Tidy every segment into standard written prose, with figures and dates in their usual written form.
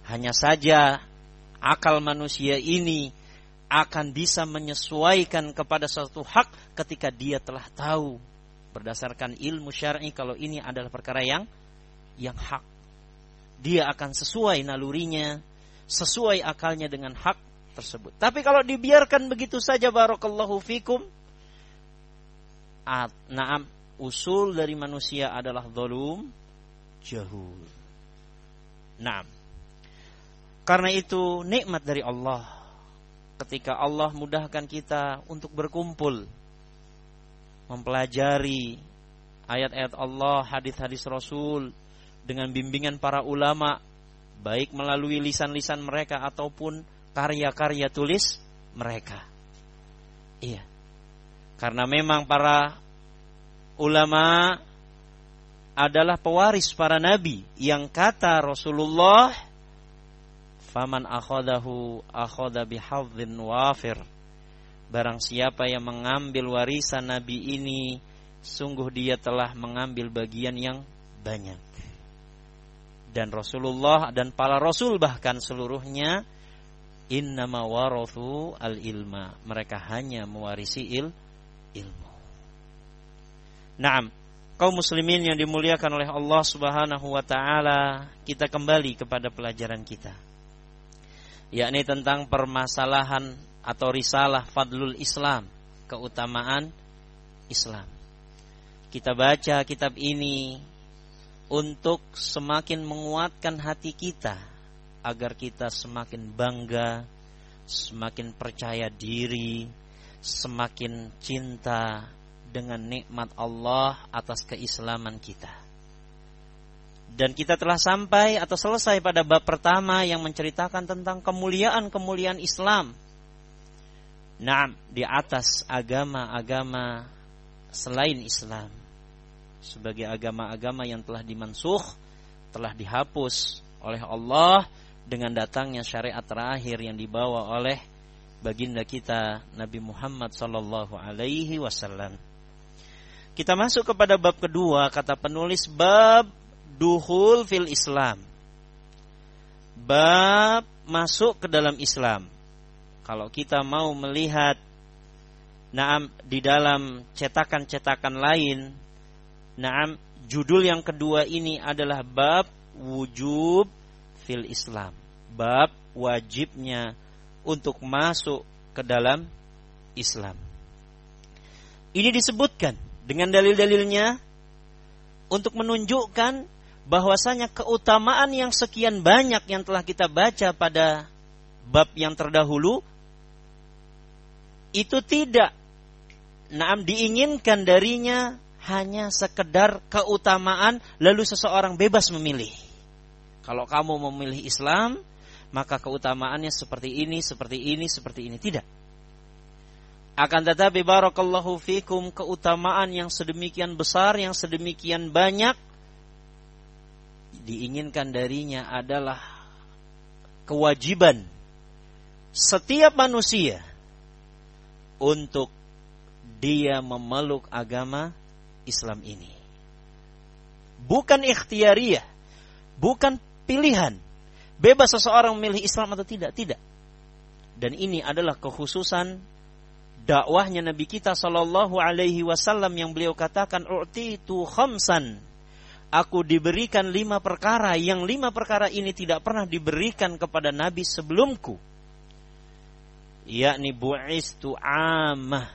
Hanya saja akal manusia ini akan bisa menyesuaikan kepada suatu hak ketika dia telah tahu berdasarkan ilmu syar'i kalau ini adalah perkara yang hak. Dia akan sesuai nalurinya, sesuai akalnya dengan hak tersebut. Tapi kalau dibiarkan begitu saja, barakallahu fikum, usul dari manusia adalah dzulum, jahul. Karena itu nikmat dari Allah ketika Allah mudahkan kita untuk berkumpul mempelajari ayat-ayat Allah, hadis-hadis Rasul dengan bimbingan para ulama, baik melalui lisan-lisan mereka ataupun karya-karya tulis mereka. Iya. Karena memang para ulama adalah pewaris para nabi yang kata Rasulullah, faman akhadahu akhadha bihadzin wafir. Barang siapa yang mengambil warisan nabi ini, sungguh dia telah mengambil bagian yang banyak. Dan Rasulullah dan para rasul bahkan seluruhnya innama warathu al-ilma. Mereka hanya mewarisi ilmu. Kaum muslimin yang dimuliakan oleh Allah Subhanahu wa taala, kita kembali kepada pelajaran kita, yakni tentang permasalahan atau risalah Fadlul Islam, keutamaan Islam. Kita baca kitab ini untuk semakin menguatkan hati kita agar kita semakin bangga, semakin percaya diri, semakin cinta dengan nikmat Allah atas keislaman kita. Dan kita telah sampai atau selesai pada bab pertama yang menceritakan tentang kemuliaan-kemuliaan Islam. Di atas agama-agama selain Islam, sebagai agama-agama yang telah dimansukh, telah dihapus oleh Allah dengan datangnya syariat terakhir yang dibawa oleh baginda kita Nabi Muhammad sallallahu alaihi wasallam. Kita masuk kepada bab kedua, kata penulis, bab dukhul fil Islam. Bab masuk ke dalam Islam. Kalau kita mau melihat di dalam cetakan-cetakan lain, judul yang kedua ini adalah bab wujub fil Islam. Bab wajibnya untuk masuk ke dalam Islam. Ini disebutkan dengan dalil-dalilnya untuk menunjukkan bahwasanya keutamaan yang sekian banyak yang telah kita baca pada bab yang terdahulu itu tidak diinginkan darinya hanya sekedar keutamaan lalu seseorang bebas memilih. Kalau kamu memilih Islam, maka keutamaannya seperti ini, seperti ini, seperti ini. Tidak. Akan tetapi barakallahu fikum, keutamaan yang sedemikian besar, yang sedemikian banyak, diinginkan darinya adalah kewajiban setiap manusia untuk dia memeluk agama Islam ini. Bukan ikhtiyariyah, bukan pilihan. Bebas seseorang memilih Islam atau tidak, tidak. Dan ini adalah kekhususan dakwahnya Nabi kita sallallahu alaihi wasallam yang beliau katakan, u'titu khamsan. Aku diberikan 5 perkara, yang 5 perkara ini tidak pernah diberikan kepada nabi sebelumku. Yakni bu'istu ammah.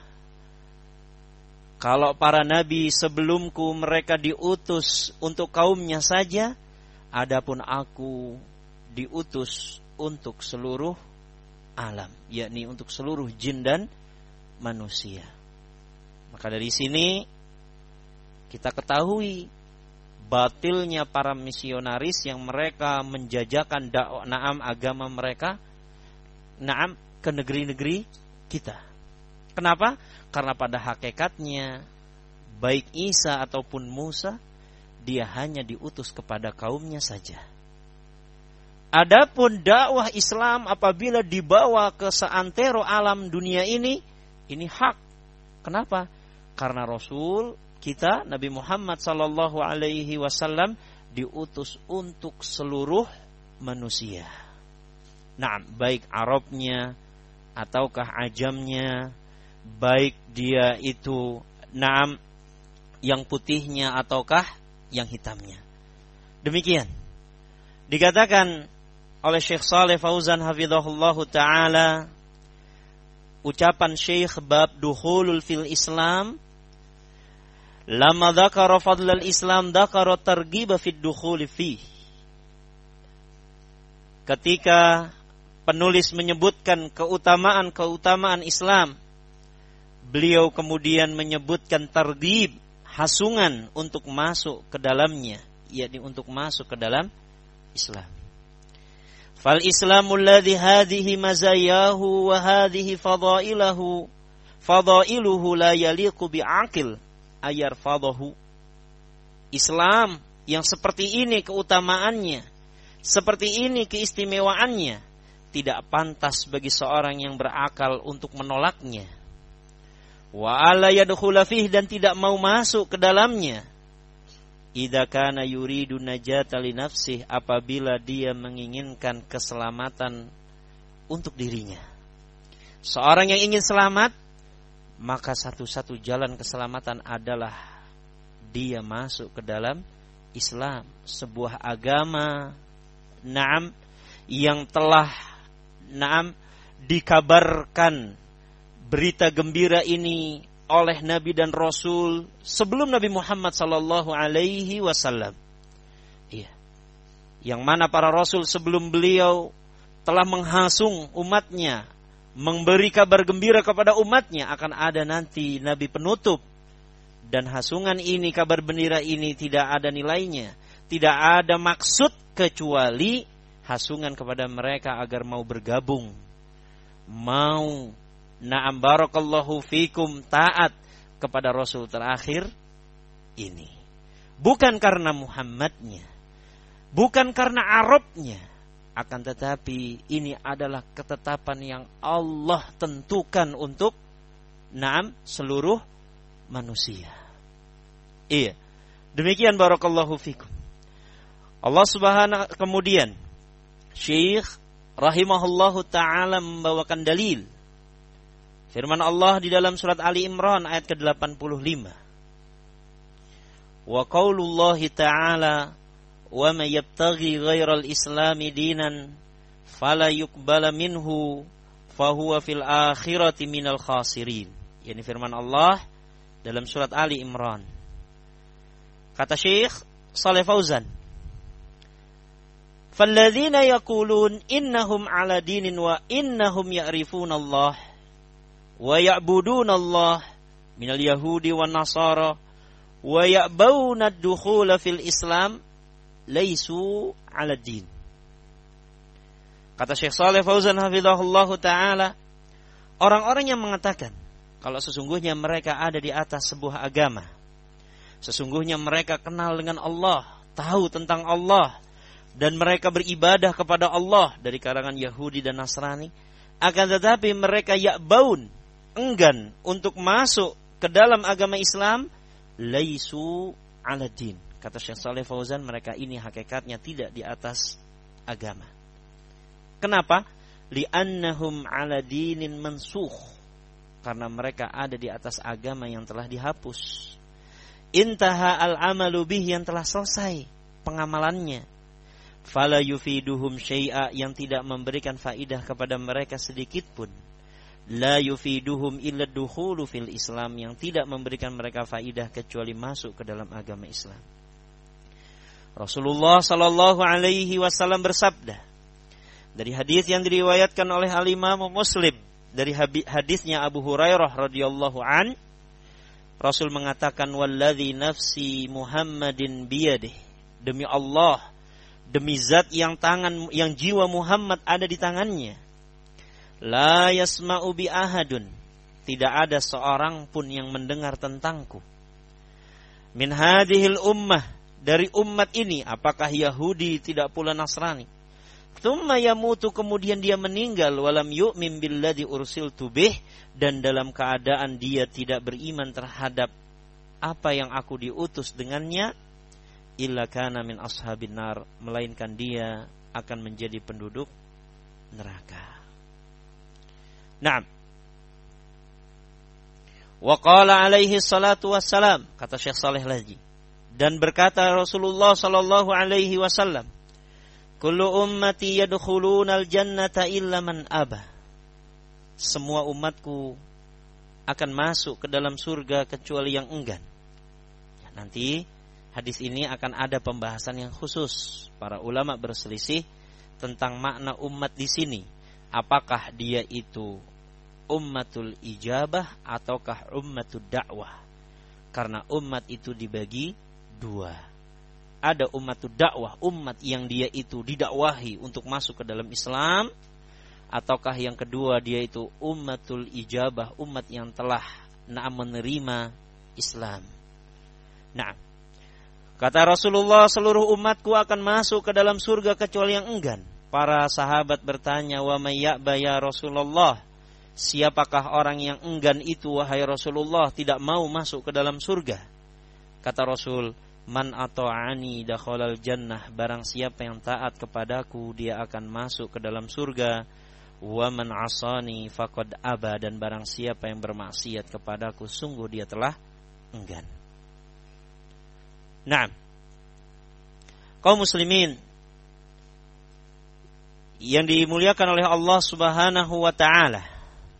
Kalau para nabi sebelumku mereka diutus untuk kaumnya saja, adapun aku diutus untuk seluruh alam, yakni untuk seluruh jin dan manusia. Maka dari sini kita ketahui batilnya para misionaris yang mereka menjajakan agama mereka ke negeri-negeri kita. Kenapa? Karena pada hakikatnya baik Isa ataupun Musa, dia hanya diutus kepada kaumnya saja. Adapun dakwah Islam apabila dibawa ke seantero alam dunia ini hak. Kenapa? Karena Rasul kita Nabi Muhammad sallallahu alaihi wasallam diutus untuk seluruh manusia. Nah, baik Arabnya ataukah ajamnya, baik dia itu yang putihnya ataukah yang hitamnya. Demikian dikatakan oleh Syekh Shalih Fauzan hafizahullahu taala, ucapan Syekh bab dukhulul fil Islam, lamma dzakara fadlal Islam dzakara targhiba fid dukhuli fi. Ketika penulis menyebutkan keutamaan Islam, beliau kemudian menyebutkan targhib, hasungan untuk masuk ke dalamnya, yakni untuk masuk ke dalam Islam. Fal Islamul ladzi hadhihi mazayahu wa hadhihi fadailuhu la yaliqu bi'aqil ayarfadahu. Islam yang seperti ini keutamaannya, seperti ini keistimewaannya, tidak pantas bagi seorang yang berakal untuk menolaknya. Wa ala yadkhula fihi, dan tidak mau masuk ke dalamnya. Idza kana yuridu najata li nafsihi, apabila dia menginginkan keselamatan untuk dirinya. Seorang yang ingin selamat, maka satu-satu jalan keselamatan adalah dia masuk ke dalam Islam, sebuah agama yang telah dikabarkan berita gembira ini oleh Nabi dan Rasul sebelum Nabi Muhammad sallallahu alaihi wasallam. Iya. Yang mana para rasul sebelum beliau telah menghasung umatnya, memberi kabar gembira kepada umatnya akan ada nanti nabi penutup, dan hasungan ini, kabar gembira ini tidak ada nilainya, tidak ada maksud kecuali hasungan kepada mereka agar mau bergabung, mau barakallahu fikum, taat kepada Rasul terakhir ini. Bukan karena Muhammadnya, bukan karena Arabnya, akan tetapi ini adalah ketetapan yang Allah tentukan untuk seluruh manusia. Iya. Demikian barakallahu fikum. Allah Subhanahu, kemudian Syekh rahimahullahu taala membawakan dalil firman Allah di dalam surat Ali Imran ayat ke-85. Wa qaulullahi ta'ala wa may yabtaghi ghairal islami dinan fala yuqbala minhu fahuwa fil akhirati minal khasirin. Ini firman Allah dalam surat Ali Imran. Kata Syekh Shalih Fauzan, falladzina yaqulun innahum ala dinin wa innahum ya'rifuna Allah wa ya'buduna Allah minal yahudi wan nasara wa ya'bawna ad-dukhula fil Islam laisu 'ala din. Kata Syekh Shalih Fauzan hafizahullahu taala, orang-orang yang mengatakan kalau sesungguhnya mereka ada di atas sebuah agama, sesungguhnya mereka kenal dengan Allah, tahu tentang Allah, dan mereka beribadah kepada Allah dari kalangan Yahudi dan Nasrani, akan tetapi mereka ya'baun, enggan untuk masuk ke dalam agama Islam, laisu 'ala din. Kata Syekh Shalih Fauzan, mereka ini hakikatnya tidak di atas agama. Kenapa? Li'annahum 'ala dinin mansukh. Karena mereka ada di atas agama yang telah dihapus. Intaha al-amalu bih, yang telah selesai pengamalannya. Fala yufiduhum syai'a, yang tidak memberikan faidah kepada mereka sedikit pun. La yufiduhum illa dukhulu fil Islam, yang tidak memberikan mereka faidah kecuali masuk ke dalam agama Islam. Rasulullah sallallahu alaihi wasallam bersabda dari hadis yang diriwayatkan oleh Al-Imam Muslim, dari hadisnya Abu Hurairah radhiyallahu an, Rasul mengatakan, walladzi nafsi Muhammadin biyadihi, demi Allah, demi zat yang jiwa Muhammad ada di tangannya, la yasma'u bi ahadun, tidak ada seorang pun yang mendengar tentangku, min hadhil ummah, dari umat ini, apakah Yahudi tidak pula Nasrani, tsumma yamutu, kemudian dia meninggal, walam yu'min billadzi ursiltu bih, dan dalam keadaan dia tidak beriman terhadap apa yang aku diutus dengannya, illa kana min ashabin nar, melainkan dia akan menjadi penduduk neraka. Naam. Wa qala alaihi salatu wassalam, kata Syekh Saleh lagi, dan berkata Rasulullah sallallahu alaihi wasallam, kullu ummati yadkhulunal jannata illa man aba. Semua umatku akan masuk ke dalam surga kecuali yang enggan. Nanti hadis ini akan ada pembahasan yang khusus. Para ulama berselisih tentang makna umat di sini. Apakah dia itu ummatul ijabah ataukah ummatud dakwah? Karena umat itu dibagi dua. Ada ummatud dakwah, umat yang dia itu didakwahi untuk masuk ke dalam Islam, ataukah yang kedua dia itu ummatul ijabah, umat yang telah menerima Islam. Nah, kata Rasulullah, seluruh umatku akan masuk ke dalam surga kecuali yang enggan. Para sahabat bertanya, wa may ya'ba ya Rasulullah? Siapakah orang yang enggan itu wahai Rasulullah, tidak mau masuk ke dalam surga? Kata Rasul, man ata'ani dakhalal jannah, barang siapa yang taat kepadaku dia akan masuk ke dalam surga. Wa man asani faqad aba, dan barang siapa yang bermaksiat kepadaku sungguh dia telah enggan. Naam. Kaum muslimin yang dimuliakan oleh Allah Subhanahu wa taala,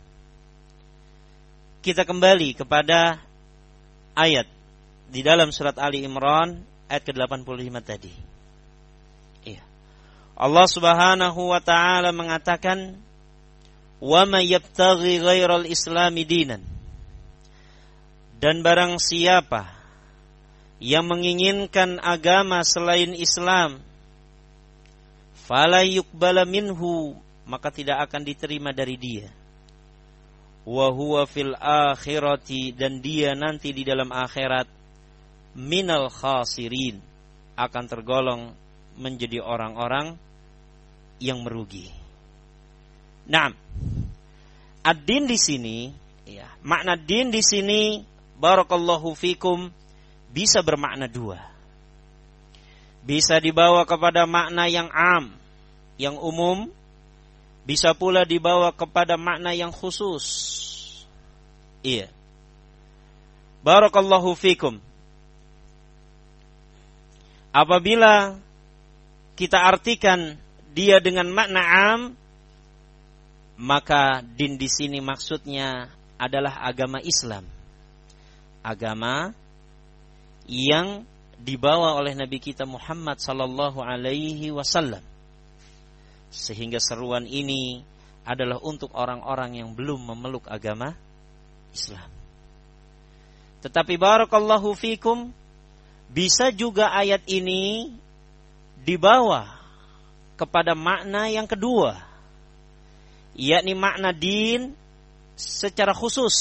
kita kembali kepada ayat di dalam surat Ali Imran ayat ke-85 tadi. Iya. Allah Subhanahu wa taala mengatakan, "Wa may yabtaghi ghairal islami dinan." Dan barang siapa yang menginginkan agama selain Islam, fala yuqbala minhu, maka tidak akan diterima dari dia. Wa huwa fil akhirati, dan dia nanti di dalam akhirat minal khasirin, akan tergolong menjadi orang-orang yang merugi. Naam. Ad-din di sini, ya, makna din di sini barakallahu fikum bisa bermakna dua. Bisa dibawa kepada makna yang am, yang umum, bisa pula dibawa kepada makna yang khusus. Iya. Barakallahu fikum. Apabila kita artikan dia dengan makna am, maka din di sini maksudnya adalah agama Islam. Agama yang dibawa oleh Nabi kita Muhammad sallallahu alaihi wasallam. Sehingga seruan ini adalah untuk orang-orang yang belum memeluk agama Islam. Tetapi barakallahu fikum, bisa juga ayat ini dibawa kepada makna yang kedua, yakni makna din secara khusus,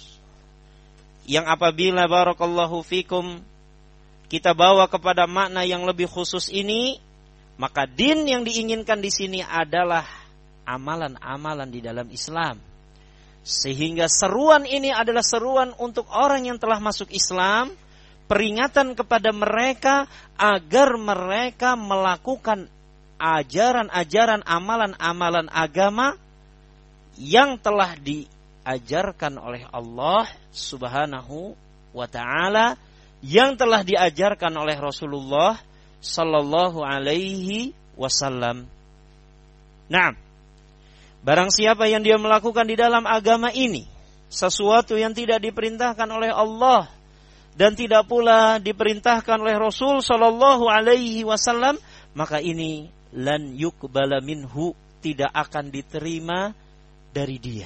yang apabila barakallahu fikum kita bawa kepada makna yang lebih khusus ini, maka din yang diinginkan di sini adalah amalan-amalan di dalam Islam. Sehingga seruan ini adalah seruan untuk orang yang telah masuk Islam, peringatan kepada mereka agar mereka melakukan ajaran-ajaran, amalan-amalan agama yang telah diajarkan oleh Allah Subhanahu wa ta'ala, yang telah diajarkan oleh Rasulullah sallallahu alaihi wasallam. Nah, barang siapa yang dia melakukan di dalam agama ini sesuatu yang tidak diperintahkan oleh Allah dan tidak pula diperintahkan oleh Rasul sallallahu alaihi wasallam, maka ini lan yuqbala minhu, tidak akan diterima dari dia.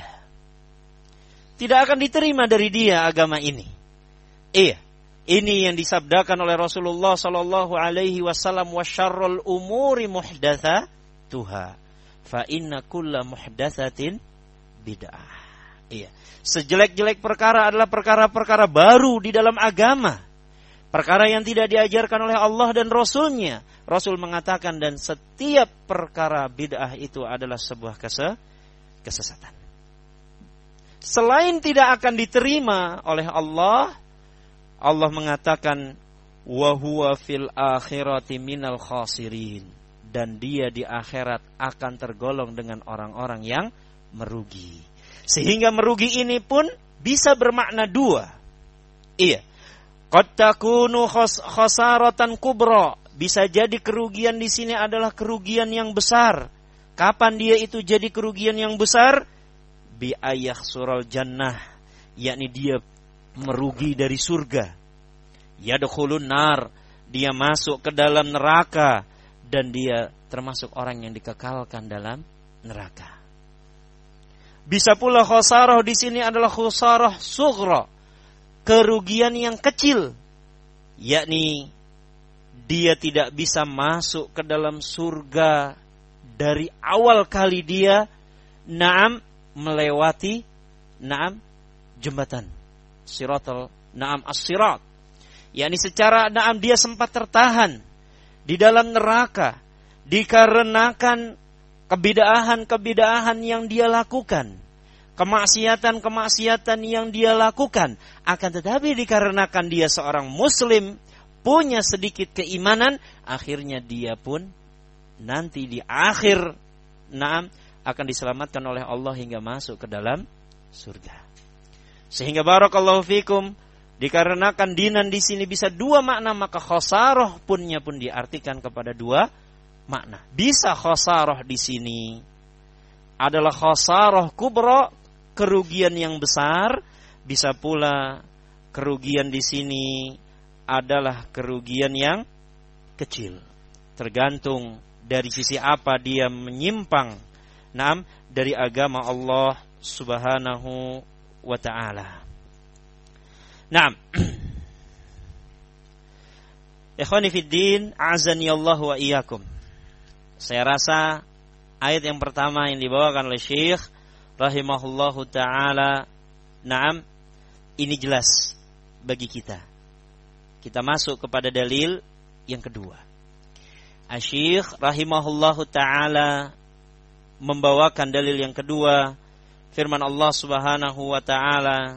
Tidak akan diterima dari dia agama ini. Iya. Ini yang disabdakan oleh Rasulullah sallallahu alaihi wasallam, wa syarrul umuri muhdatsatuha fa inna kulla muhdatsatin bid'ah. Iya. Sejelek-jelek perkara adalah perkara-perkara baru di dalam agama. Perkara yang tidak diajarkan oleh Allah dan Rasul-Nya. Rasul mengatakan, dan setiap perkara bid'ah itu adalah sebuah kesesatan. Selain tidak akan diterima oleh Allah, Allah mengatakan wa huwa fil akhirati minal khasirin, dan dia di akhirat akan tergolong dengan orang-orang yang merugi. Sehingga merugi ini pun bisa bermakna dua. Iya. Qad takunu khasaratan kubra. Bisa jadi kerugian di sini adalah kerugian yang besar. Kapan dia itu jadi kerugian yang besar? Bi ayakhsural jannah, yakni dia merugi dari surga. Yadkhulun nar, dia masuk ke dalam neraka dan dia termasuk orang yang dikekalkan dalam neraka. Bisa pula khasarah di sini adalah khasarah sughra, kerugian yang kecil, yakni dia tidak bisa masuk ke dalam surga dari awal kali dia melewati jembatan siratal as-sirat, yakni secara dia sempat tertahan di dalam neraka dikarenakan kebid'ahan yang dia lakukan, kemaksiatan yang dia lakukan. Akan tetapi dikarenakan dia seorang muslim, punya sedikit keimanan, akhirnya dia pun nanti di akhir akan diselamatkan oleh Allah hingga masuk ke dalam surga. Sehingga barakallahu fikum, dikarenakan dinan di sini bisa dua makna, maka khasarah pun diartikan kepada dua makna. Bisa khasarah di sini adalah khasarah kubra, kerugian yang besar. Bisa pula kerugian di sini adalah kerugian yang kecil. Tergantung dari sisi apa dia menyimpang dari agama Allah Subhanahu wa ta'ala. Ikhwani fiddin, azani Allah wa iyyakum. Saya rasa ayat yang pertama yang dibawakan oleh Syekh rahimahullahu ta'ala, ini jelas bagi kita. Kita masuk kepada dalil yang kedua. Syekh rahimahullahu ta'ala membawakan dalil yang kedua, firman Allah Subhanahu wa ta'ala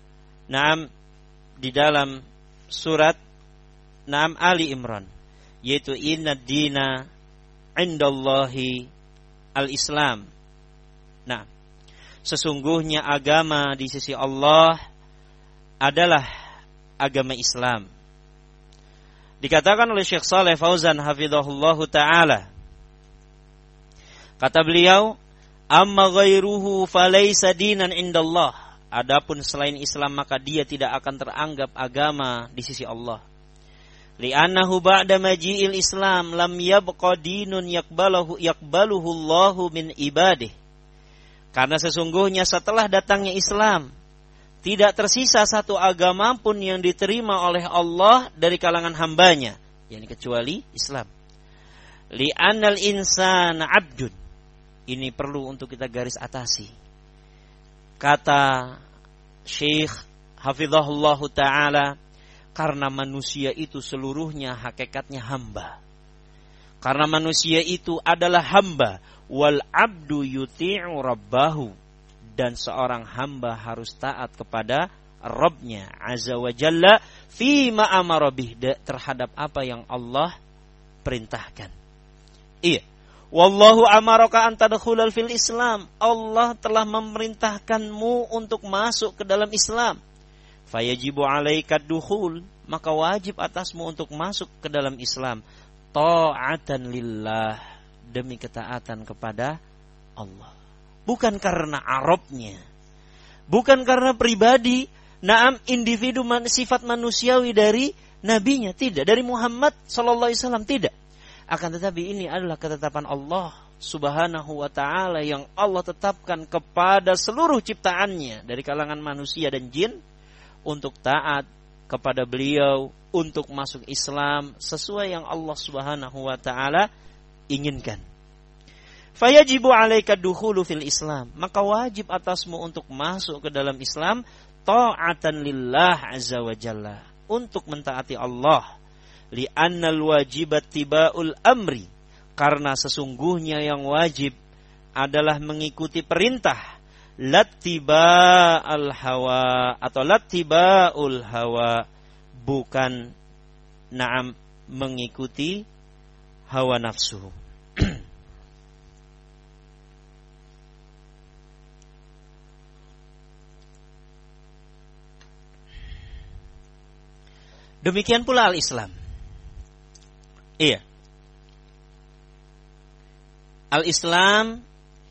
di dalam surat Ali Imran, yaitu inna dina indallahi al-Islam. Sesungguhnya agama di sisi Allah adalah agama Islam. Dikatakan oleh Syekh Shalih Fauzan hafizahullahu ta'ala, kata beliau, amma ghairuhu falaysa dinan indallah. Adapun selain Islam maka dia tidak akan teranggap agama di sisi Allah. Li'annahu ba'da maji'il Islam lam yabqa dinun yakbaluhu Allahu min ibadih. Karena sesungguhnya setelah datangnya Islam, tidak tersisa satu agama pun yang diterima oleh Allah dari kalangan hambanya, yakni kecuali Islam. Li'annal insana abdun. Ini perlu untuk kita garis atasi. Kata Syekh hafizahullahu ta'ala, karena manusia itu seluruhnya hakikatnya hamba. Karena manusia itu adalah hamba. Wal abdu yuti'u rabbahu. Dan seorang hamba harus taat kepada Rabbnya azza wa jalla fima amara bih, terhadap apa yang Allah perintahkan. Iya. Wallahu amaraka an tadkhulal fil Islam. Allah telah memerintahkanmu untuk masuk ke dalam Islam. Fayajibu alaika dukhul, maka wajib atasmu untuk masuk ke dalam Islam. Ta'atan lillah, demi ketaatan kepada Allah. Bukan karena Arabnya, bukan karena pribadi, individu sifat manusiawi dari nabinya, tidak, dari Muhammad sallallahu alaihi wasallam, tidak. Akan tetapi ini adalah ketetapan Allah Subhanahu wa ta'ala yang Allah tetapkan kepada seluruh ciptaannya dari kalangan manusia dan jin untuk taat kepada beliau, untuk masuk Islam sesuai yang Allah Subhanahu wa ta'ala inginkan. Fayajibu alaika dukhulu fil Islam, maka wajib atasmu untuk masuk ke dalam Islam, ta'atan lillah azza wa jalla, untuk mentaati Allah. Li'annal wajibat tiba'ul amri, karena sesungguhnya yang wajib adalah mengikuti perintah. Lattiba'al hawa atau lattiba'ul hawa, bukan mengikuti hawa nafsu. Demikian pula al-Islam. Iya. Al-Islam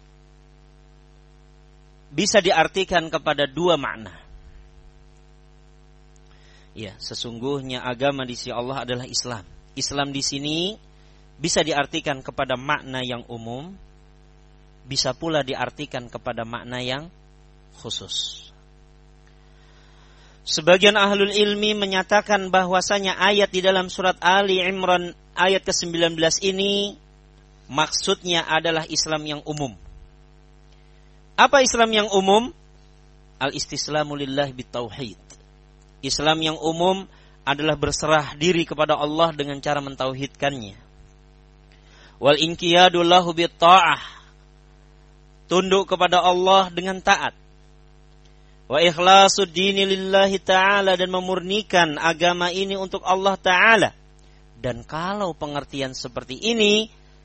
bisa diartikan kepada dua makna. Ya, sesungguhnya agama di sisi Allah adalah Islam. Islam di sini bisa diartikan kepada makna yang umum, bisa pula diartikan kepada makna yang khusus. Sebagian ahlul ilmi menyatakan bahwasanya ayat di dalam surat Ali Imran ayat ke-19 ini maksudnya adalah Islam yang umum. Apa Islam yang umum? Al-istislamu lillahi bitauhid. Islam yang umum adalah berserah diri kepada Allah dengan cara mentauhidkannya. Wal inqiyadu lahu bitta'ah. Tunduk kepada Allah dengan taat. Wa ikhlasu dini lillahi ta'ala, dan memurnikan agama ini untuk Allah ta'ala. Dan kalau pengertian seperti ini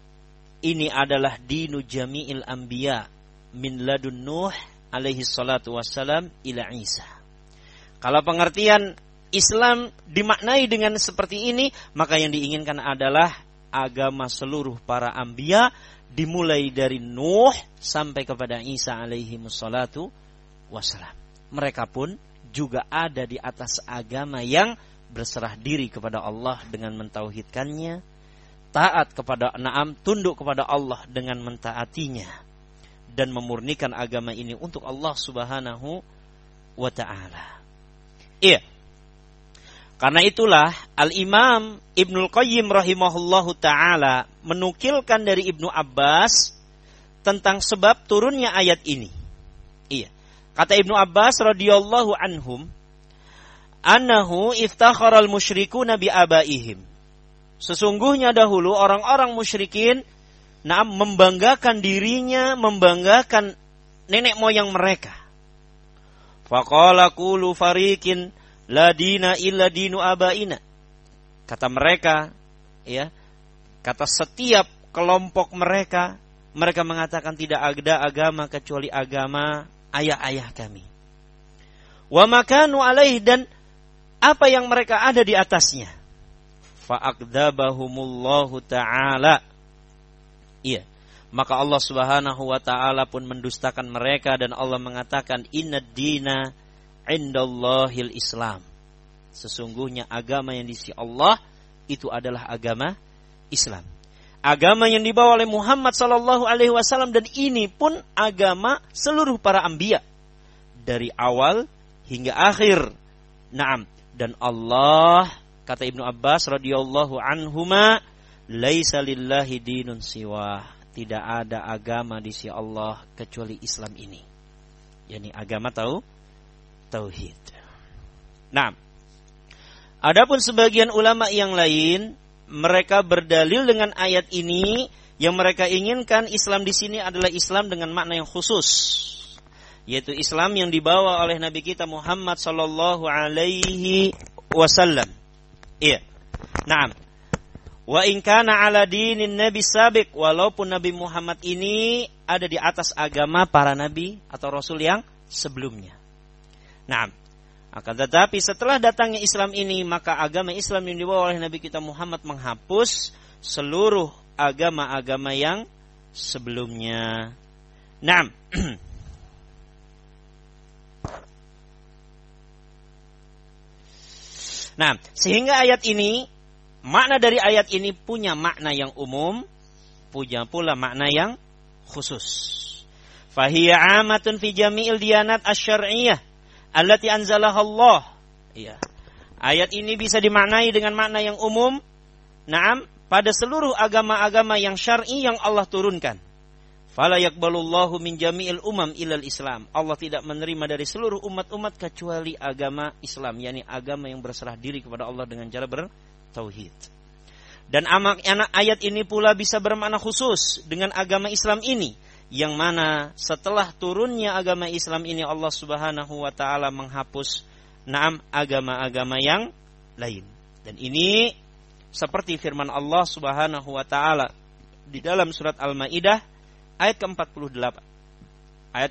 adalah dinu jami'il anbiya min ladun Nuh alaihi salatu wassalam ila Isa. Kalau pengertian Islam dimaknai dengan seperti ini, maka yang diinginkan adalah agama seluruh para anbiya, dimulai dari Nuh sampai kepada Isa alaihi salatu wassalam. Mereka pun juga ada di atas agama yang berserah diri kepada Allah dengan mentauhidkannya, taat kepada tunduk kepada Allah dengan mentaatinya, dan memurnikan agama ini untuk Allah Subhanahu wa ta'ala. Iya. Karena itulah Al-Imam Ibnul Qayyim rahimahullahu ta'ala menukilkan dari Ibnu Abbas tentang sebab turunnya ayat ini. Iya. Kata Ibnu Abbas radhiyallahu anhum, annahu iftakharal musyrikuna bi abaihim. Sesungguhnya dahulu orang-orang musyrikin membanggakan dirinya, membanggakan nenek moyang mereka. Faqala qulu fariqin la dina illa dinu abaina. Kata mereka, ya, kata setiap kelompok mereka mengatakan tidak ada agama kecuali agama ayah-ayah kami. Wa makanu alaih, dan apa yang mereka ada di atasnya. Fa'akdzabahumullahu ta'ala. Iya. Maka Allah Subhanahu wa ta'ala pun mendustakan mereka, dan Allah mengatakan innad dina indallahil Islam. Sesungguhnya agama yang di sisi Allah itu adalah agama Islam. Agama yang dibawa oleh Muhammad sallallahu alaihi wasallam, dan ini pun agama seluruh para anbiya dari awal hingga akhir. Naam, dan Allah, kata Ibnu Abbas radhiyallahu anhuma, laisa lillahi dinun siwa. Tidak ada agama di sisi Allah kecuali Islam ini. yakni agama tauhid. Nah, adapun sebagian ulama yang lain, mereka berdalil dengan ayat ini, yang mereka inginkan Islam di sini adalah Islam dengan makna yang khusus, yaitu Islam yang dibawa oleh Nabi kita Muhammad sallallahu alaihi wasallam. Iya. Naam. Wa in kana ala dinin nabi sabiq, walaupun Nabi Muhammad ini ada di atas agama para nabi atau rasul yang sebelumnya. Naam. Akan tetapi setelah datangnya Islam ini, maka agama Islam yang dibawa oleh Nabi kita Muhammad menghapus seluruh agama-agama yang sebelumnya. Naam. Nah, sehingga ayat ini, makna dari ayat ini punya makna yang umum, punya pula makna yang khusus. Fahiya amatun fi jami'il diyanat asy-syar'iyyah allati anzalaha Allah. Iya. Ayat ini bisa dimaknai dengan makna yang umum, na'am, pada seluruh agama-agama yang syar'i yang Allah turunkan. Fala yaqbalullahu min jami'il umam ilal Islam. Allah tidak menerima dari seluruh umat-umat kecuali agama Islam, yakni agama yang berserah diri kepada Allah dengan cara bertauhid. Dan ayat ini pula bisa bermakna khusus dengan agama Islam ini, yang mana setelah turunnya agama Islam ini Allah Subhanahu wa taala menghapus agama-agama yang lain. Dan ini seperti firman Allah Subhanahu wa taala di dalam surat Al-Maidah ayat ke-48. Ayat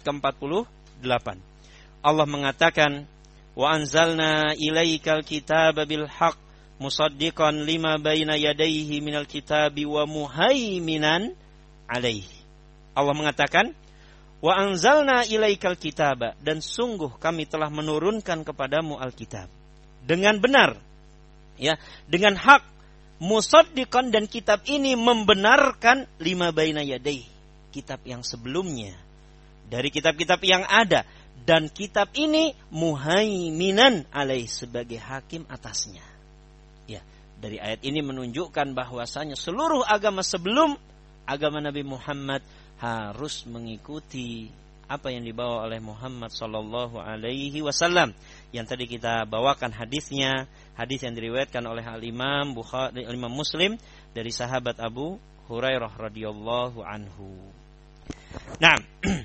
ke-48. Allah mengatakan, "Wa anzalna ilaikal kitaba bil haqq musaddiqan lima baina yadayhi minal kitabi wa muhaiminan alaihi. Allah mengatakan, wa anzalna ilaikal kitaba, dan sungguh kami telah menurunkan kepadamu Alkitab dengan benar, ya, dengan hak, musaddiqan, dan kitab ini membenarkan lima baina yadayhi, kitab yang sebelumnya dari kitab-kitab yang ada, dan kitab ini muhaiminan alaihi, sebagai hakim atasnya. Ya, dari ayat ini menunjukkan bahwasanya seluruh agama sebelum agama Nabi Muhammad harus mengikuti apa yang dibawa oleh Muhammad sallallahu alaihi wasallam. Yang tadi kita bawakan hadisnya, hadis yang diriwayatkan oleh Al-Imam Bukhari, Imam Muslim, dari sahabat Abu Hurairah radhiyallahu anhu. Nah,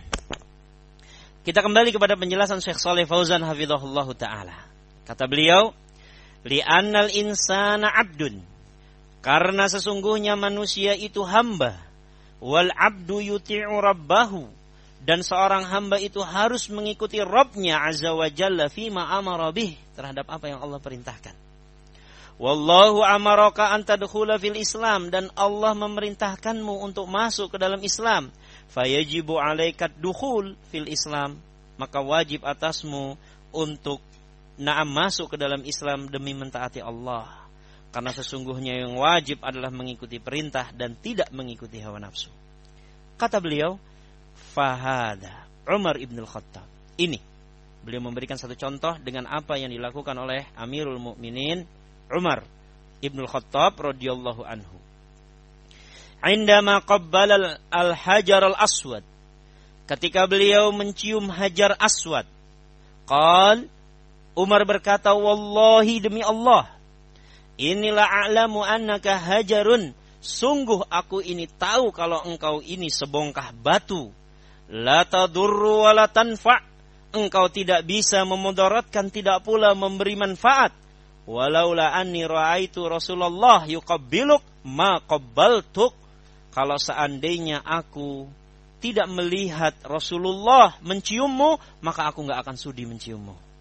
kita kembali kepada penjelasan Syekh Shalih Fauzan hafizahullahu taala. Kata beliau, li'annal insana 'abdun, karena sesungguhnya manusia itu hamba, wal 'abdu yuti'u rabbahu, dan seorang hamba itu harus mengikuti Rabbnya azza wa jalla fima amara bih, terhadap apa yang Allah perintahkan. Wallahu amaraka an tadkhula fil Islam, dan Allah memerintahkanmu untuk masuk ke dalam Islam. Fayajibu 'alaika dukhul fil Islam, maka wajib atasmu untuk masuk ke dalam Islam demi mentaati Allah. Karena sesungguhnya yang wajib adalah mengikuti perintah dan tidak mengikuti hawa nafsu. Kata beliau, fahada Umar ibn al-Khattab. Ini beliau memberikan satu contoh dengan apa yang dilakukan oleh Amirul Mukminin Umar ibn al-Khattab radhiyallahu anhu. Indama qabbala al-hajar al-aswad, ketika beliau mencium hajar aswad, qal, Umar berkata, wallahi, demi Allah, inilah a'lamu annaka hajarun, sungguh aku ini tahu kalau engkau ini sebongkah batu, la tadurru wa la tanfa', engkau tidak bisa memudaratkan, tidak pula memberi manfaat. Walaula anni ra'aitu Rasulullah yuqabbiluk ma qabbaltuk, kalau seandainya aku tidak melihat Rasulullah menciummu, maka aku enggak akan sudi menciummu.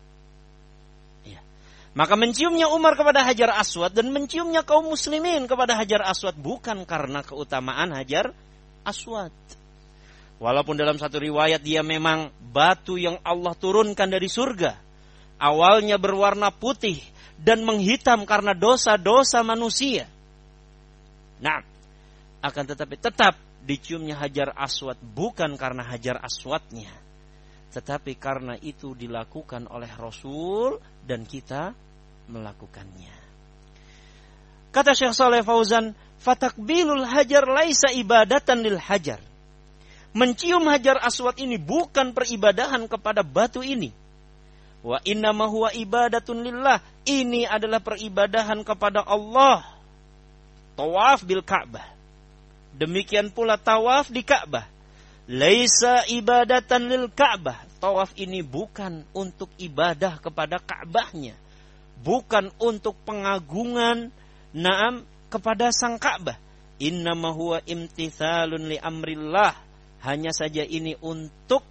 Maka menciumnya Umar kepada Hajar Aswad dan menciumnya kaum muslimin kepada Hajar Aswad bukan karena keutamaan Hajar Aswad. Walaupun dalam satu riwayat dia memang batu yang Allah turunkan dari surga. Awalnya berwarna putih dan menghitam karena dosa-dosa manusia. Nah, akan tetapi tetap diciumnya Hajar Aswad bukan karena Hajar Aswadnya, tetapi karena itu dilakukan oleh Rasul dan kita melakukannya. Kata Syekh Shalih Fauzan, fatakbilul hajar laisa ibadatan lil hajar. Mencium Hajar Aswad ini bukan peribadahan kepada batu ini. Wa innama huwa ibadatun lillah. Ini adalah peribadahan kepada Allah. Tawaf bil Ka'bah. Demikian pula tawaf di Ka'bah. Laisa ibadatan lil Ka'bah. Tawaf ini bukan untuk ibadah kepada Ka'bahnya, bukan untuk pengagungan kepada sang Ka'bah. Innama huwa imtithalun li amrillah. Hanya saja ini untuk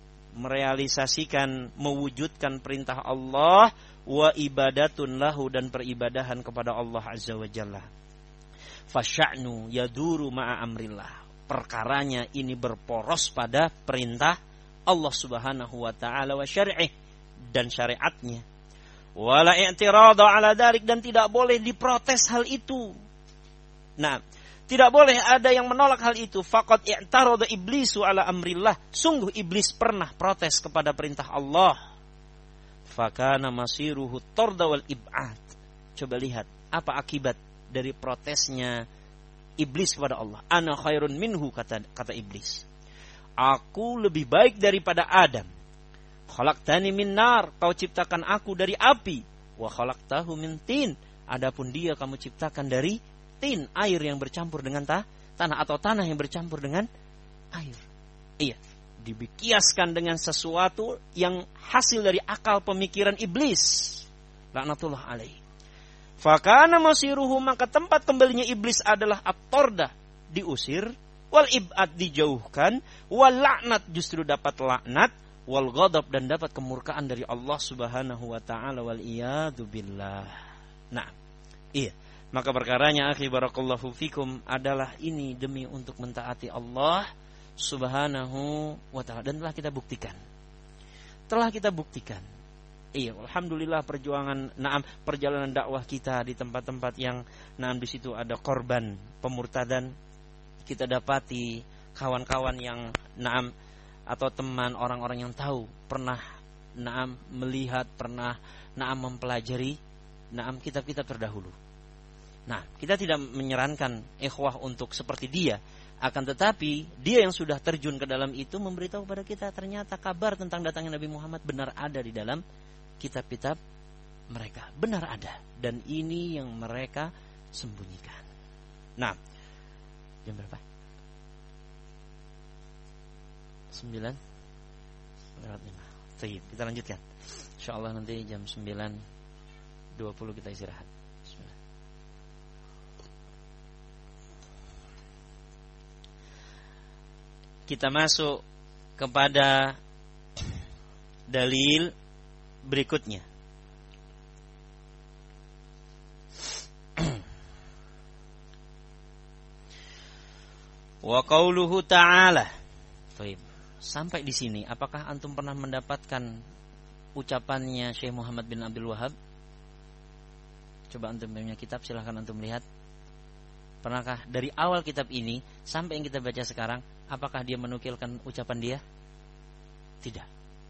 merealisasikan, mewujudkan perintah Allah, wa ibadatun lahu, dan peribadahan kepada Allah azza wa jalla. Fasya'nu yaduru ma'a amrillah. Perkaranya ini berporos pada perintah Allah subhanahu wa ta'ala wa syar'ih, dan syariatnya. Wala i'tirada ala dzalik, dan tidak boleh diprotes hal itu. Nah, tidak boleh ada yang menolak hal itu. Faqad i'tarada iblisu ala amrillah. Sungguh iblis pernah protes kepada perintah Allah. Fakana masiruhu tarda wal ib'ad. Coba lihat apa akibat dari protesnya iblis kepada Allah. Ana khairun minhu, kata iblis. Aku lebih baik daripada Adam. Khalaqtani min nar, kau ciptakan aku dari api. Wa khalaqtahu min tin, adapun dia kamu ciptakan dari tin, air yang bercampur dengan tanah, atau tanah yang bercampur dengan air. Iya, dibikiaskan dengan sesuatu yang hasil dari akal pemikiran iblis. Laknatullah alaihi. Fakana masiruhu, maka tempat kembalinya iblis adalah at-tarda, diusir, wal ib'ad, dijauhkan, wal laknat, justru dapat laknat, wal ghadab, dan dapat kemurkaan dari Allah subhanahu wa ta'ala, wal iyadu billah. Nah, Iya. Maka perkaranya akhi barakallahu fikum adalah ini demi untuk mentaati Allah Subhanahu wa ta'ala. Dan telah kita buktikan. Iya, alhamdulillah perjalanan dakwah kita di tempat-tempat yang di situ ada korban pemurtadan. Kita dapati kawan-kawan yang atau teman orang-orang yang tahu pernah melihat, pernah mempelajari kitab-kitab terdahulu. Nah, kita tidak menyarankan ikhwah untuk seperti dia, akan tetapi dia yang sudah terjun ke dalam itu memberitahu kepada kita ternyata kabar tentang datangnya Nabi Muhammad benar ada di dalam kitab-kitab mereka, benar ada, dan ini yang mereka sembunyikan. Nah, jam berapa? 9:05. Baik, kita lanjutkan. Insyaallah nanti jam 9:20 kita istirahat. Bismillah. Kita masuk kepada dalil berikutnya. Wa qauluhu ta'ala. Baik. Sampai di sini, apakah antum pernah mendapatkan ucapannya Syekh Muhammad bin Abdul Wahab? Coba antum punya kitab, silahkan antum lihat. Pernahkah dari awal kitab ini sampai yang kita baca sekarang, apakah dia menukilkan ucapan dia? Tidak.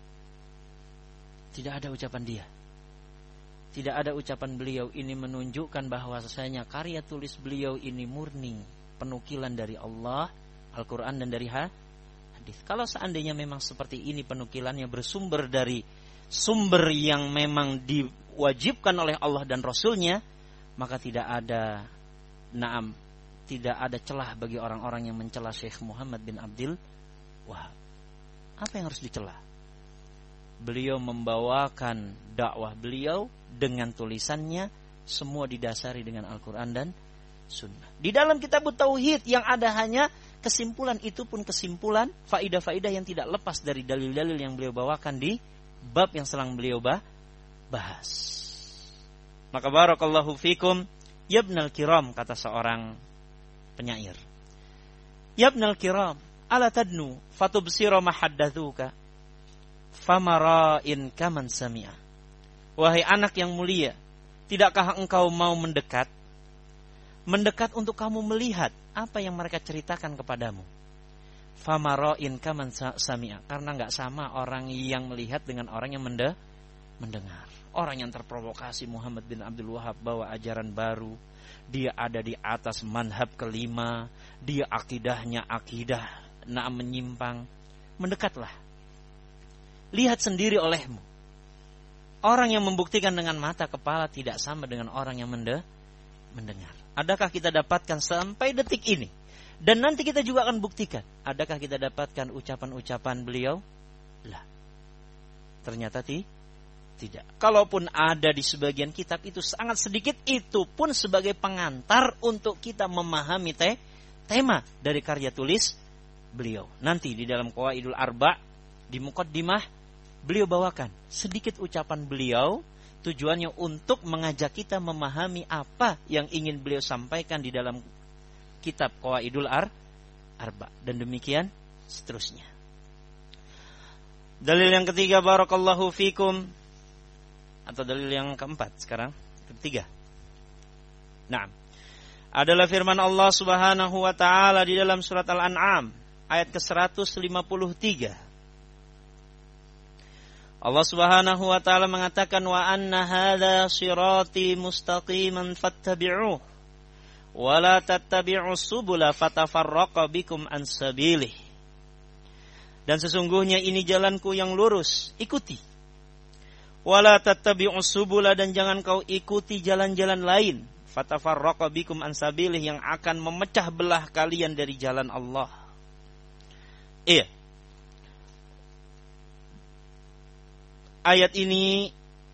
Tidak ada ucapan dia. Tidak ada ucapan beliau. Ini menunjukkan bahwasanya karya tulis beliau ini murni penukilan dari Allah, Al-Quran dan dari hadis. Kalau seandainya memang seperti ini penukilannya bersumber dari sumber yang memang diwajibkan oleh Allah dan Rasulnya, maka tidak ada celah bagi orang-orang yang mencela Syekh Muhammad bin Abdul Wahab. Apa yang harus dicela? Beliau membawakan dakwah beliau dengan tulisannya, semua didasari dengan Al-Quran dan Sunnah. Di dalam kitab Tauhid yang ada hanya kesimpulan, itu pun kesimpulan faidah-faidah yang tidak lepas dari dalil-dalil yang beliau bawakan di bab yang sedang beliau bahas. Maka barakallahu fikum, yabnal kiram, kata seorang penyair. Yabnal kiram, ala tadnu fatubsira mahaddathuka famara'in kaman sami'a. Wahai anak yang mulia, tidakkah engkau mau mendekat untuk kamu melihat apa yang mereka ceritakan kepadamu? Famara'in kaman sami'a, karena enggak sama orang yang melihat dengan orang yang mendengar. Orang yang terprovokasi Muhammad bin Abdul Wahab bawa ajaran baru, dia ada di atas manhab kelima, dia akidahnya akidah menyimpang. Mendekatlah, lihat sendiri olehmu. Orang yang membuktikan dengan mata kepala tidak sama dengan orang yang mendengar. Adakah kita dapatkan sampai detik ini? Dan nanti kita juga akan buktikan. Adakah kita dapatkan ucapan-ucapan beliau? Lah, ternyata tidak. Kalaupun ada di sebagian kitab itu sangat sedikit, itu pun sebagai pengantar untuk kita memahami tema dari karya tulis beliau. Nanti di dalam Qawaidul Arba' di Muqaddimah beliau bawakan sedikit ucapan beliau, tujuannya untuk mengajak kita memahami apa yang ingin beliau sampaikan di dalam kitab Qawaidul Arba', dan demikian seterusnya. Dalil yang ketiga, barakallahu fikum, atau dalil yang keempat sekarang, ketiga. Nah, adalah firman Allah Subhanahu wa taala di dalam surat Al-An'am ayat ke-153. Allah Subhanahu wa taala mengatakan, wa anna hadza shirati mustaqiman fattabi'uhu wa la tattabi'us subula fatafarraqa bikum an sabilih. Dan sesungguhnya ini jalanku yang lurus, ikuti. Wa la tattabi'us subula, dan jangan kau ikuti jalan-jalan lain, fatafarraqa bikum an sabilih, yang akan memecah belah kalian dari jalan Allah. Iya. Ayat ini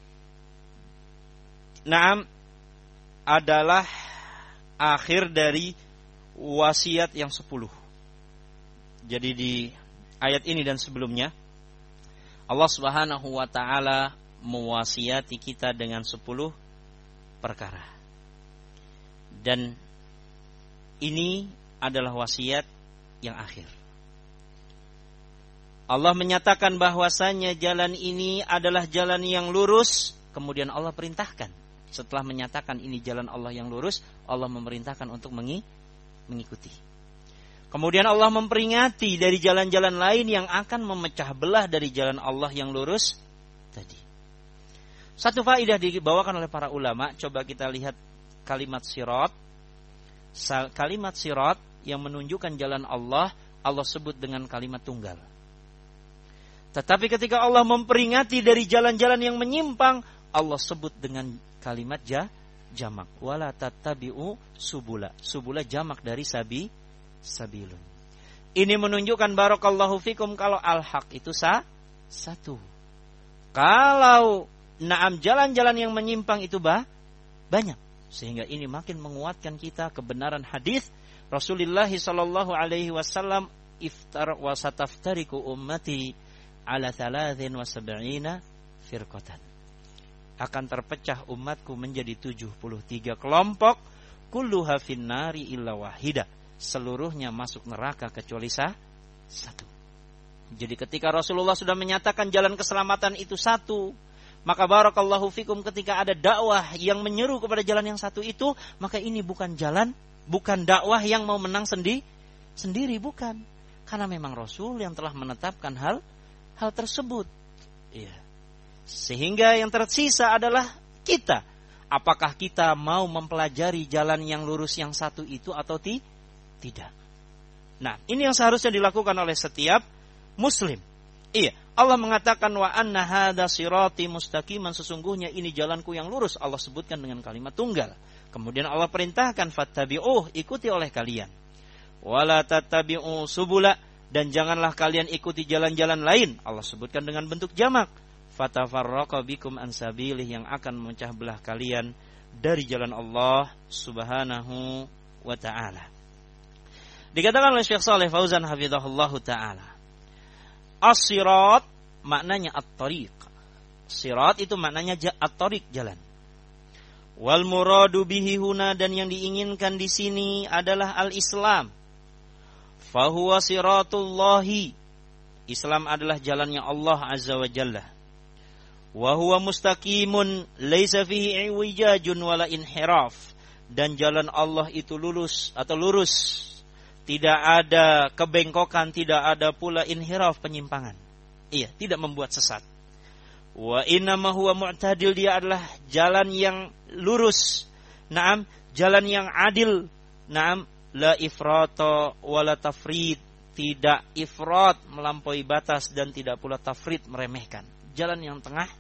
adalah akhir dari wasiat yang 10. Jadi di ayat ini dan sebelumnya Allah Subhanahu wa taala mewasiati kita dengan 10 perkara. Dan ini adalah wasiat yang akhir. Allah menyatakan bahwasanya jalan ini adalah jalan yang lurus. Kemudian Allah perintahkan. Setelah menyatakan ini jalan Allah yang lurus, Allah memerintahkan untuk mengikuti. Kemudian Allah memperingati dari jalan-jalan lain yang akan memecah belah dari jalan Allah yang lurus tadi. Satu faedah dibawakan oleh para ulama. Coba kita lihat kalimat sirat. Kalimat sirat yang menunjukkan jalan Allah, Allah sebut dengan kalimat tunggal. Tetapi ketika Allah memperingati dari jalan-jalan yang menyimpang, Allah sebut dengan kalimat jamak. Wala tattabi'u subula. Subula jamak dari sabilun. Ini menunjukkan barakallahu fikum kalau al-haq itu satu. Kalau jalan-jalan yang menyimpang itu banyak. Sehingga ini makin menguatkan kita kebenaran hadis Rasulullah sallallahu alaihi wasallam, iftar wa sataftariku ummati ala 73 firqatan. Akan terpecah umatku menjadi 73 kelompok, kulluha finnari illa wahida. Seluruhnya masuk neraka kecuali satu. Jadi ketika Rasulullah sudah menyatakan jalan keselamatan itu satu, maka barakallahu fikum ketika ada dakwah yang menyeru kepada jalan yang satu itu, maka ini bukan dakwah yang mau menang sendiri, bukan. Karena memang Rasul yang telah menetapkan hal tersebut. Iya. Sehingga yang tersisa adalah kita. Apakah kita mau mempelajari jalan yang lurus yang satu itu atau tidak? Nah, ini yang seharusnya dilakukan oleh setiap muslim. Iya, Allah mengatakan wa anna hadza sirati mustaqiman, sesungguhnya ini jalanku yang lurus. Allah sebutkan dengan kalimat tunggal. Kemudian Allah perintahkan fattabi'uh, ikuti oleh kalian. Wala tattabi'u subula, dan janganlah kalian ikuti jalan-jalan lain. Allah sebutkan dengan bentuk jamak. Fatafarraqa bikum an sabilih, yang akan memecah belah kalian dari jalan Allah Subhanahu wa taala. Dikatakan oleh Syekh Shalih Fauzan hafizahullahu taala, as-sirat maknanya at-tariq. Sirat itu maknanya at-tariq, jalan. Wal muradu bihi huna, dan yang diinginkan di sini adalah al-Islam. Fahuwa siratullahi, Islam adalah jalannya Allah Azza wa Jalla. Wa huwa mustaqimun laisa fihi iwijajun wala inhiraf, dan jalan Allah itu lurus, tidak ada kebengkokan, tidak ada pula inhiraf, penyimpangan. Iya, tidak membuat sesat. Wa innama huwa mu'tadil, dia adalah jalan yang lurus. Naam, jalan yang adil. Naam, la ifrata wala tafrid, tidak ifrat melampaui batas dan tidak pula tafrid meremehkan. Jalan yang tengah-tengah.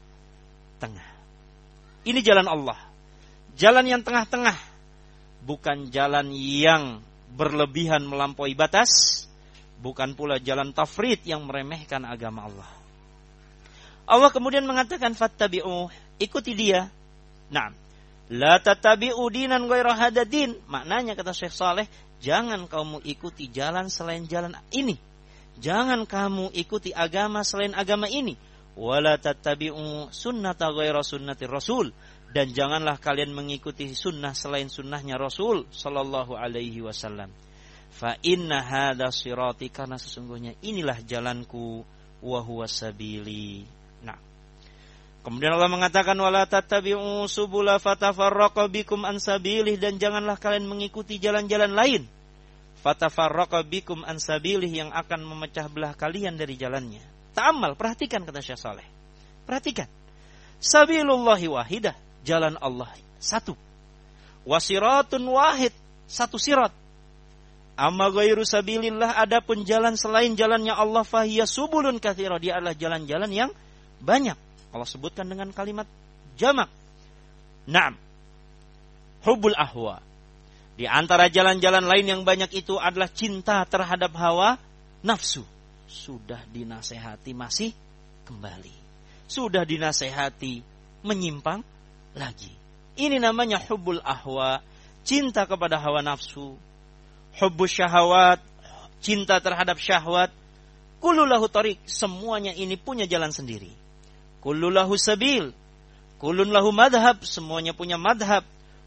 Ini jalan Allah. Jalan yang tengah-tengah, bukan jalan yang berlebihan melampaui batas, bukan pula jalan tafrid yang meremehkan agama Allah. Allah kemudian mengatakan fattabi'u, ikuti dia. Nah, la tattabi'u dinan ghaira hadha din, maknanya kata Syekh Saleh, jangan kamu ikuti jalan selain jalan ini. Jangan kamu ikuti agama selain agama ini. Wala tattabi'u sunnata ghaira sunnati Rasul, dan janganlah kalian mengikuti sunnah selain sunnahnya Rasul sallallahu alaihi wasallam. Fa inna hadza sirati, karena sesungguhnya inilah jalanku, wa huwa sabili. Nah, kemudian Allah mengatakan wala tattabi'u subula fatafarraqa bikum an sabilih, dan janganlah kalian mengikuti jalan-jalan lain. Fatafarraqa bikum an sabilih, yang akan memecah belah kalian dari jalannya. Ta'ammal, perhatikan kata Syekh Saleh. Perhatikan. Sabilullahi wahidah, jalan Allah satu. Wasiratun wahid, satu sirat. Amma ghairu sabilillah, adapun jalan selain jalannya Allah, fahiya subulun katsira, dia adalah jalan-jalan yang banyak. Allah sebutkan dengan kalimat jamak. Naam. Hubbul ahwa. Di antara jalan-jalan lain yang banyak itu adalah cinta terhadap hawa nafsu. Sudah dinasehati masih kembali. Sudah dinasehati menyimpang lagi. Ini namanya hubbul ahwa, cinta kepada hawa nafsu. Hubbus syahawat, cinta terhadap syahwat. Kullu lahu tariq, semuanya ini punya jalan sendiri. Kullu lahu sabil, kullun lahu madhab, semuanya punya madhab.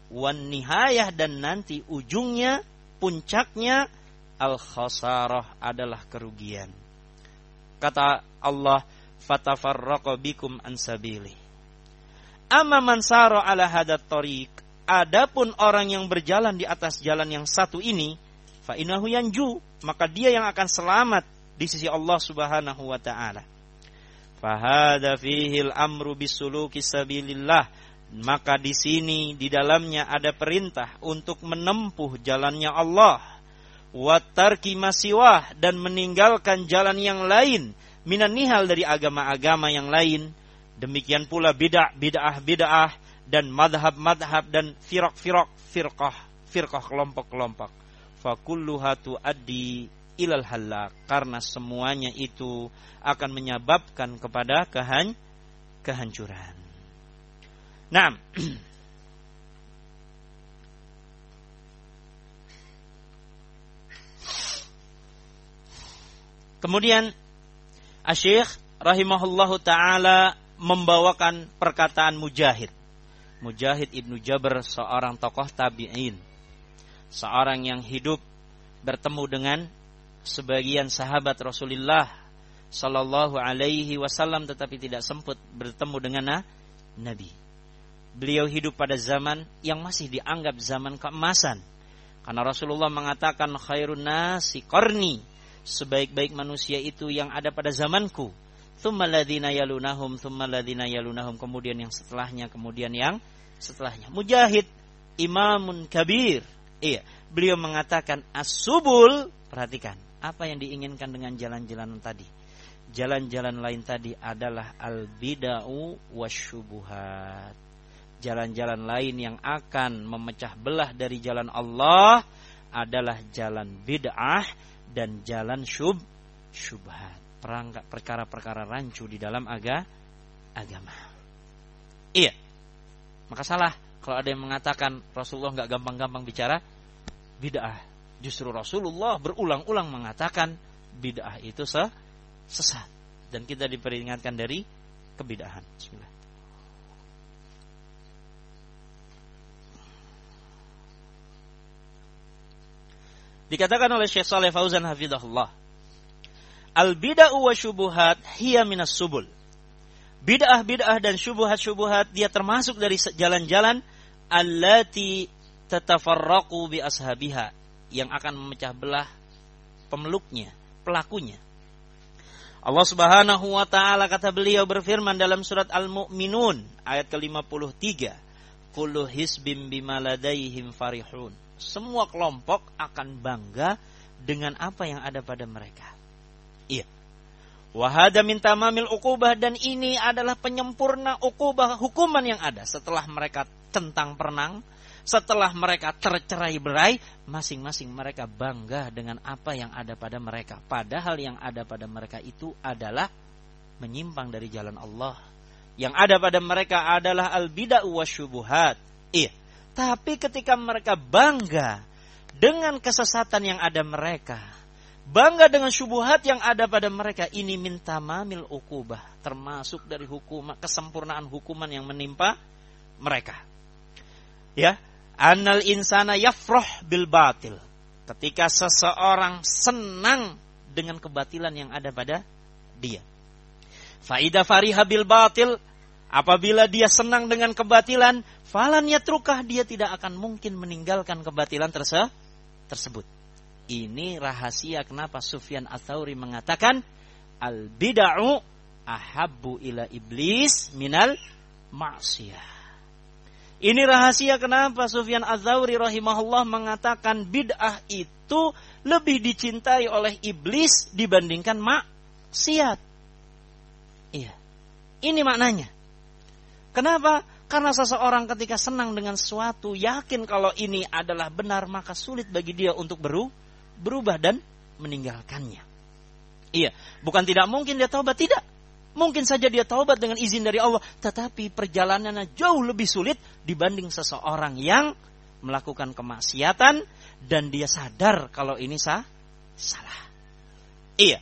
wan nihayah, dan nanti ujungnya, puncaknya, al-khasarah, adalah kerugian. Kata Allah, fatafarraqa bikum an sabili. Amma man sara ala hadat tariq, adapun orang yang berjalan di atas jalan yang satu ini, fa innahu yanju, maka dia yang akan selamat di sisi Allah Subhanahu wa taala. Fa hadza fihi al-amru bisuluki sabilillah, maka di sini di dalamnya ada perintah untuk menempuh jalannya Allah, wa tarki masiwah, dan meninggalkan jalan yang lain, minan nihal, dari agama-agama yang lain. Demikian pula bid'ah dan madhab dan firqah kelompok-kelompok. Fakulluha tuaddi ilal halak, karena semuanya itu akan menyebabkan kepada kehancuran. Nah, kemudian Asy-Syaikh rahimahullahu taala membawakan perkataan Mujahid Ibnu Jabr, seorang tokoh tabi'in, seorang yang hidup bertemu dengan sebagian sahabat Rasulullah sallallahu alaihi wasallam, tetapi tidak sempat bertemu dengan Nabi. Beliau hidup pada zaman yang masih dianggap zaman keemasan, karena Rasulullah mengatakan khairun nasi qarni, sebaik-baik manusia itu yang ada pada zamanku, tsumma alladziina yalunahum, kemudian yang setelahnya, kemudian yang setelahnya. Mujahid imamun kabir, beliau mengatakan as-subul, perhatikan apa yang diinginkan dengan jalan-jalan tadi. Jalan-jalan lain tadi adalah al-bid'u wasyubuhat. Jalan-jalan lain yang akan memecah belah dari jalan Allah adalah jalan bid'ah dan jalan syubhat, perkara-perkara rancu di dalam agama. Iya, maka salah kalau ada yang mengatakan Rasulullah nggak gampang-gampang bicara bid'ah. Justru Rasulullah berulang-ulang mengatakan bid'ah itu sesat, dan kita diperingatkan dari kebid'ahan. Bismillah. Dikatakan oleh Syekh Shalih Fauzan hafizahullah, al-bid'ah wa syubuhat hiya minas subul. Bid'ah dan syubuhat dia termasuk dari jalan-jalan allati tatafarraqu bi ashabiha, yang akan memecah belah pemeluknya, pelakunya. Allah Subhanahu wa taala, kata beliau, berfirman dalam surat Al-Mu'minun ayat ke-53, kullu hisbim bima ladaihim farihun. Semua kelompok akan bangga dengan apa yang ada pada mereka. Iya. Wa hada min tamamil uqubah, dan ini adalah penyempurna uqubah, hukuman yang ada setelah mereka centang perenang, setelah mereka tercerai-berai, masing-masing mereka bangga dengan apa yang ada pada mereka. Padahal yang ada pada mereka itu adalah menyimpang dari jalan Allah. Yang ada pada mereka adalah al-bid'ah wasyubuhat. Iya. Tapi ketika mereka bangga dengan kesesatan yang ada mereka, bangga dengan syubuhat yang ada pada mereka, ini min tamamil uqubah, termasuk dari hukuman, kesempurnaan hukuman yang menimpa mereka. Ya, annal insana yafrah bil batil. Ketika seseorang senang dengan kebatilan yang ada pada dia. Fa idza fariha bil batil, apabila dia senang dengan kebatilan, falan yatrukah, dia tidak akan mungkin meninggalkan kebatilan tersebut. Ini rahasia kenapa Sufyan Ats-Tsauri mengatakan al-bid'u ahabbu ila iblis minal ma'siyah. Ini rahasia kenapa Sufyan Ats-Tsauri rahimahullah mengatakan bid'ah itu lebih dicintai oleh iblis dibandingkan maksiat. Iya. Ini maknanya. Kenapa? Karena seseorang ketika senang dengan sesuatu, yakin kalau ini adalah benar, maka sulit bagi dia untuk berubah dan meninggalkannya. Iya, bukan tidak mungkin dia taubat, tidak. Mungkin saja dia taubat dengan izin dari Allah, tetapi perjalanannya jauh lebih sulit dibanding seseorang yang melakukan kemaksiatan dan dia sadar kalau ini salah. Iya.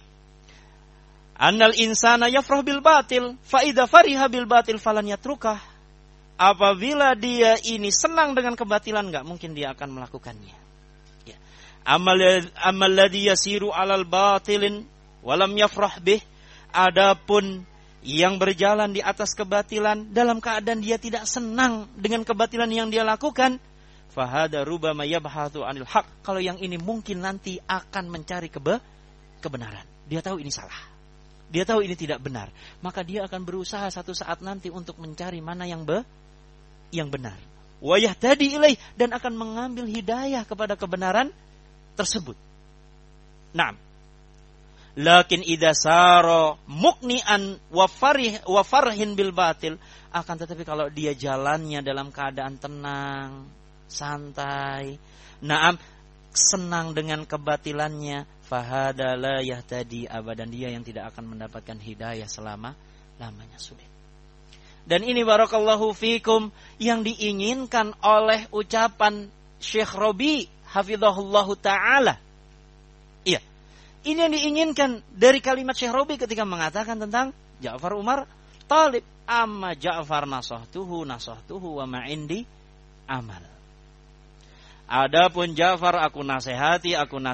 Annal insana yafrah bil batil, fa idza fariha bil batil falan yatrukah. apabila dia ini senang dengan kebatilan, enggak mungkin dia akan melakukannya. Ya. Amal ladzi yasiru 'alal batilin walam yafrah bih, adapun yang berjalan di atas kebatilan dalam keadaan dia tidak senang dengan kebatilan yang dia lakukan, fahada rubama yabhathu 'anil haq. Kalau yang ini mungkin nanti akan mencari kebenaran. Dia tahu ini salah. Dia tahu ini tidak benar. Maka dia akan berusaha satu saat nanti untuk mencari mana yang benar. Wa yahtadi ilaih, dan akan mengambil hidayah kepada kebenaran tersebut. Naam. Lakin idza sara muqni'an wa farhin bil batil, akan tetapi kalau dia jalannya dalam keadaan tenang, santai, naam, senang dengan kebatilannya, fahada la yahtadi abadan, dia yang tidak akan mendapatkan hidayah selama-lamanya. Sulit. Dan ini barakallahu fikum yang diinginkan oleh ucapan Syekh Rabi hafizahullahu taala. Iya. Ini yang diinginkan dari kalimat Syekh Rabi ketika mengatakan tentang Ja'far Umar Talib. Amma Ja'far nasahtuhu wa ma'indi amal. Adapun Ja'far aku nasihati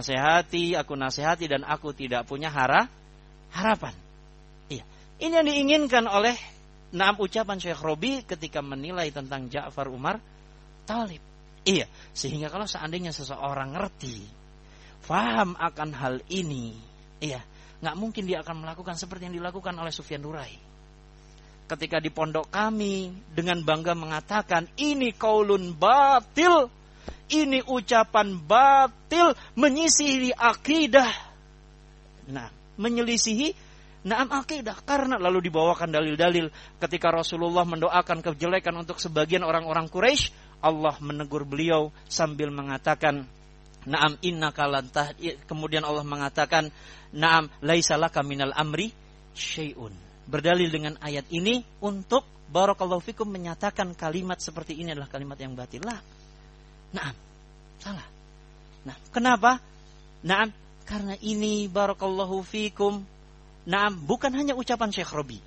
dan aku tidak punya harapan. Iya. Ini yang diinginkan oleh ucapan Syekh Rabi ketika menilai tentang Ja'far Umar Talib. Iya. Sehingga kalau seandainya seseorang ngerti, faham akan hal ini, iya, nggak mungkin dia akan melakukan seperti yang dilakukan oleh Sufyan Durai. Ketika di pondok kami dengan bangga mengatakan ini qaulun batil, ini ucapan batil, menyisihi akidah. Nah, menyelisihi akidah, karena lalu dibawakan dalil-dalil ketika Rasulullah mendoakan kejelekan untuk sebagian orang-orang Quraisy, Allah menegur beliau sambil mengatakan, Naam innaka lantah, kemudian Allah mengatakan, Naam laisa laka minal amri syai'un. Berdalil dengan ayat ini untuk barakallahu fikum menyatakan kalimat seperti ini adalah kalimat yang batil. Naam, salah. Nah, kenapa? Naam, karena ini barakallahu fikum, naam, bukan hanya ucapan Syekh Rabi.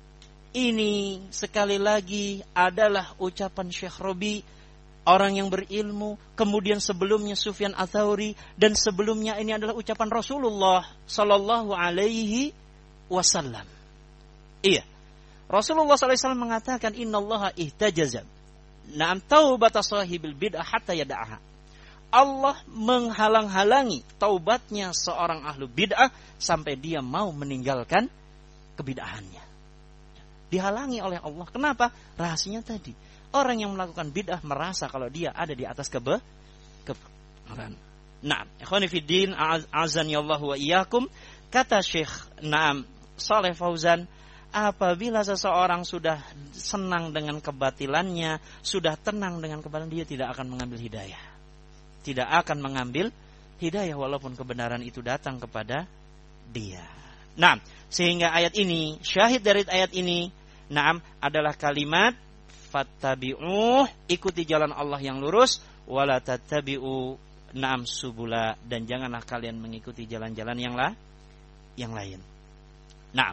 Ini sekali lagi adalah ucapan Syekh Rabi, orang yang berilmu, kemudian sebelumnya Sufyan Ats-Tsauri, dan sebelumnya ini adalah ucapan Rasulullah sallallahu alaihi wasallam. Iya. Rasulullah sallallahu alaihi wasallam mengatakan innallaha ihtajaza na'am taubata sahibil bid'ah hatta yada'aha. Allah menghalang-halangi taubatnya seorang ahlu bid'ah sampai dia mau meninggalkan kebid'ahannya. Dihalangi oleh Allah. Kenapa? Rahasianya tadi. Orang yang melakukan bid'ah merasa kalau dia ada di atas kebenaran. Nah, ikhwani fiddin, azani Allah wa iyyakum, kata Syekh Shalih Fauzan, apabila seseorang sudah senang dengan kebatilannya, sudah tenang dengan kebatilan, dia tidak akan mengambil hidayah. Tidak akan mengambil hidayah walaupun kebenaran itu datang kepada dia. Nah, sehingga ayat ini, syahid dari ayat ini, adalah kalimat fattabi'uh, ikuti jalan Allah yang lurus, wala tattabi'u subula, dan janganlah kalian mengikuti jalan-jalan yang lain. Nah,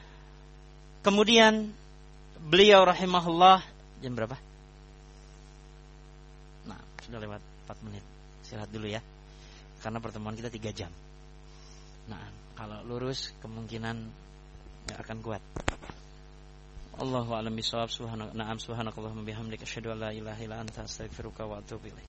kemudian beliau rahimahullah, jam berapa? Nah, sudah lewat 4 menit. Istirahat dulu ya. Karena pertemuan kita 3 jam. Nah, kalau lurus kemungkinan enggak akan kuat. Allahu a'lam bishawab. Subhanakallahumma bihamdika asyhadu an la ilaha illa anta astaghfiruka wa atubu ilaik.